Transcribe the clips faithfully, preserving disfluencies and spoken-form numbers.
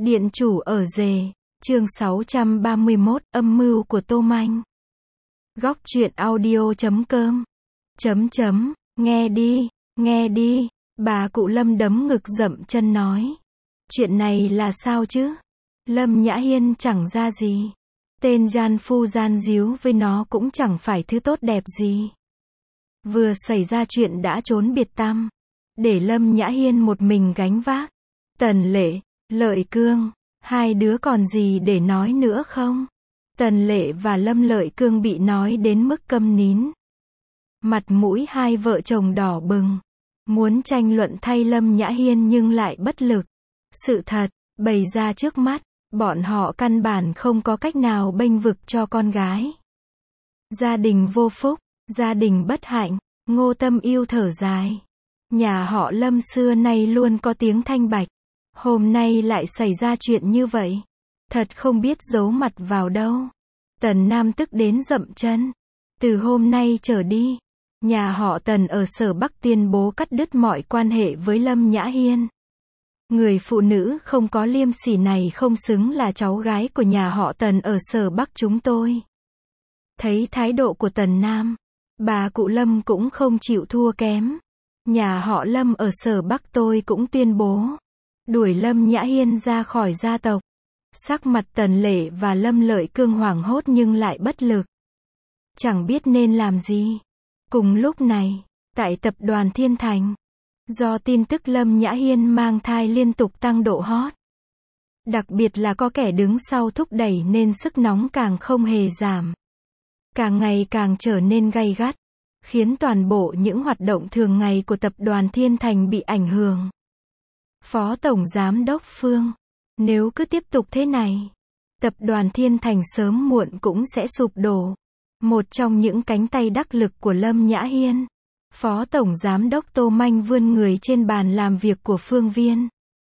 Điện chủ ở rể, chương sáu trăm ba mươi mốt, âm mưu của Tô Manh. Góc truyện audio chấm com. Chấm chấm, nghe đi, nghe đi, bà cụ Lâm đấm ngực dậm chân nói. Chuyện này là sao chứ? Lâm Nhã Hiên chẳng ra gì. Tên gian phu gian díu với nó cũng chẳng phải thứ tốt đẹp gì. Vừa xảy ra chuyện đã trốn biệt tăm. Để Lâm Nhã Hiên một mình gánh vác. Tần Lệ, Lợi Cương, hai đứa còn gì để nói nữa không? Tần Lệ và Lâm Lợi Cương bị nói đến mức câm nín. Mặt mũi hai vợ chồng đỏ bừng. Muốn tranh luận thay Lâm Nhã Hiên nhưng lại bất lực. Sự thật, bày ra trước mắt, bọn họ căn bản không có cách nào bênh vực cho con gái. Gia đình vô phúc, gia đình bất hạnh, Ngô Tâm Yêu thở dài. Nhà họ Lâm xưa nay luôn có tiếng thanh bạch. Hôm nay lại xảy ra chuyện như vậy. Thật không biết giấu mặt vào đâu. Tần Nam tức đến dậm chân. Từ hôm nay trở đi, nhà họ Tần ở Sở Bắc tuyên bố cắt đứt mọi quan hệ với Lâm Nhã Hiên. Người phụ nữ không có liêm sỉ này không xứng là cháu gái của nhà họ Tần ở Sở Bắc chúng tôi. Thấy thái độ của Tần Nam, bà cụ Lâm cũng không chịu thua kém. Nhà họ Lâm ở Sở Bắc tôi cũng tuyên bố đuổi Lâm Nhã Hiên ra khỏi gia tộc. Sắc mặt Tần Lệ và Lâm Lợi Cương hoảng hốt nhưng lại bất lực. Chẳng biết nên làm gì. Cùng lúc này, tại tập đoàn Thiên Thành, do tin tức Lâm Nhã Hiên mang thai liên tục tăng độ hot. Đặc biệt là có kẻ đứng sau thúc đẩy nên sức nóng càng không hề giảm. Càng ngày càng trở nên gay gắt, khiến toàn bộ những hoạt động thường ngày của tập đoàn Thiên Thành bị ảnh hưởng. Phó Tổng Giám đốc Phương, nếu cứ tiếp tục thế này, tập đoàn Thiên Thành sớm muộn cũng sẽ sụp đổ. Một trong những cánh tay đắc lực của Lâm Nhã Hiên, Phó Tổng Giám đốc Tô Manh vươn người trên bàn làm việc của Phương Viên.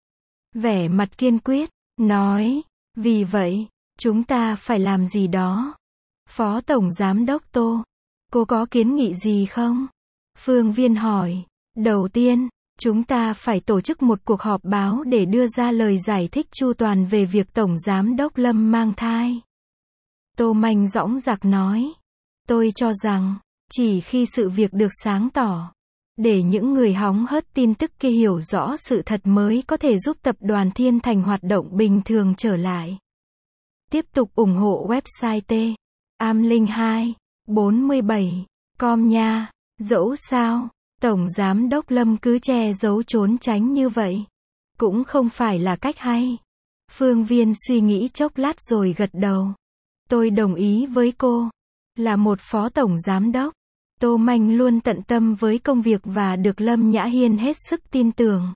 Vẻ mặt kiên quyết, nói, vì vậy, chúng ta phải làm gì đó. Phó Tổng Giám đốc Tô, cô có kiến nghị gì không? Phương Viên hỏi, đầu tiên, chúng ta phải tổ chức một cuộc họp báo để đưa ra lời giải thích chu toàn về việc Tổng Giám đốc Lâm mang thai. Tô Manh dõng dạc nói, tôi cho rằng, chỉ khi sự việc được sáng tỏ, để những người hóng hớt tin tức kia hiểu rõ sự thật mới có thể giúp tập đoàn Thiên Thành hoạt động bình thường trở lại. Tiếp tục ủng hộ website T. am linh hai bốn bảy chấm com nha. Dẫu sao, Tổng Giám đốc Lâm cứ che giấu trốn tránh như vậy, cũng không phải là cách hay. Phương Viên suy nghĩ chốc lát rồi gật đầu. Tôi đồng ý với cô. Là một phó tổng giám đốc, Tô Manh luôn tận tâm với công việc và được Lâm Nhã Hiên hết sức tin tưởng.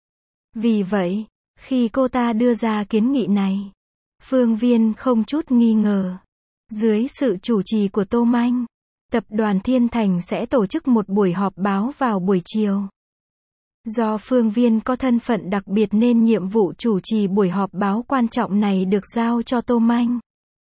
Vì vậy, khi cô ta đưa ra kiến nghị này, Phương Viên không chút nghi ngờ. Dưới sự chủ trì của Tô Manh, tập đoàn Thiên Thành sẽ tổ chức một buổi họp báo vào buổi chiều. Do Phương Viên có thân phận đặc biệt nên nhiệm vụ chủ trì buổi họp báo quan trọng này được giao cho Tô Manh.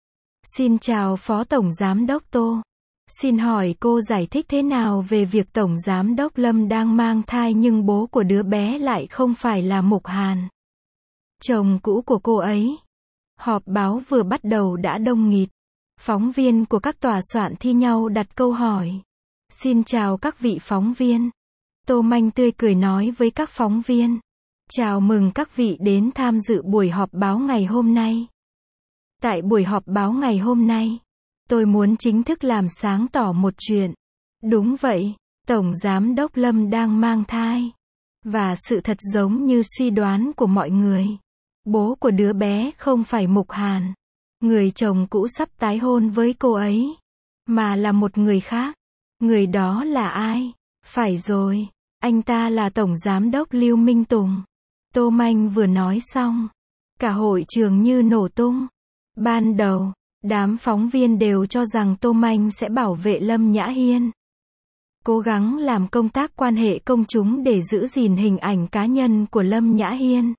Xin chào Phó Tổng Giám đốc Tô. Xin hỏi cô giải thích thế nào về việc Tổng Giám đốc Lâm đang mang thai nhưng bố của đứa bé lại không phải là Mục Hàn, chồng cũ của cô ấy? Họp báo vừa bắt đầu đã đông nghịt. Phóng viên của các tòa soạn thi nhau đặt câu hỏi. Xin chào các vị phóng viên. Tô Manh tươi cười nói với các phóng viên. Chào mừng các vị đến tham dự buổi họp báo ngày hôm nay. Tại buổi họp báo ngày hôm nay, tôi muốn chính thức làm sáng tỏ một chuyện. Đúng vậy, Tổng Giám đốc Lâm đang mang thai. Và sự thật giống như suy đoán của mọi người. Bố của đứa bé không phải Mục Hàn, người chồng cũ sắp tái hôn với cô ấy, mà là một người khác. Người đó là ai? Phải rồi, anh ta là Tổng Giám đốc Lưu Minh Tùng. Tô Manh vừa nói xong, cả hội trường như nổ tung. Ban đầu, đám phóng viên đều cho rằng Tô Manh sẽ bảo vệ Lâm Nhã Hiên, cố gắng làm công tác quan hệ công chúng để giữ gìn hình ảnh cá nhân của Lâm Nhã Hiên.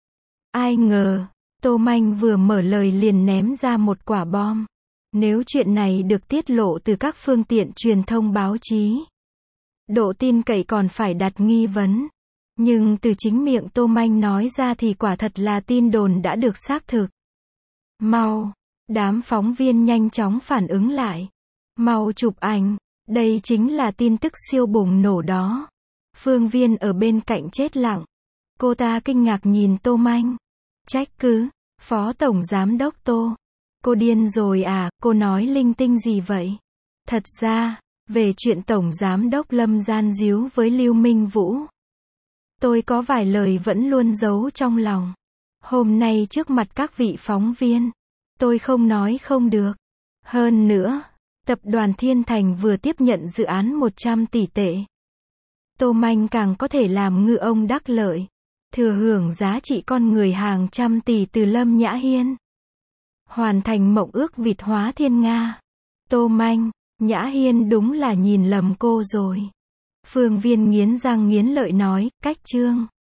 Ai ngờ, Tô Manh vừa mở lời liền ném ra một quả bom. Nếu chuyện này được tiết lộ từ các phương tiện truyền thông báo chí, độ tin cậy còn phải đặt nghi vấn. Nhưng từ chính miệng Tô Manh nói ra thì quả thật là tin đồn đã được xác thực. Mau! Đám phóng viên nhanh chóng phản ứng lại. Mau chụp ảnh! Đây chính là tin tức siêu bùng nổ đó. Phương Viên ở bên cạnh chết lặng. Cô ta kinh ngạc nhìn Tô Manh. Trách cứ, Phó Tổng Giám đốc Tô. Cô điên rồi à, cô nói linh tinh gì vậy? Thật ra, về chuyện Tổng Giám đốc Lâm gian díu với Lưu Minh Vũ, tôi có vài lời vẫn luôn giấu trong lòng. Hôm nay trước mặt các vị phóng viên, tôi không nói không được. Hơn nữa, Tập đoàn Thiên Thành vừa tiếp nhận dự án một trăm tỷ tệ. Tô Manh càng có thể làm ngư ông đắc lợi, thừa hưởng giá trị con người hàng trăm tỷ từ Lâm Nhã Hiên. Hoàn thành mộng ước vịt hóa thiên Nga. Tô Manh, Nhã Hiên đúng là nhìn lầm cô rồi. Phương Viên nghiến răng nghiến lợi nói, cách chương.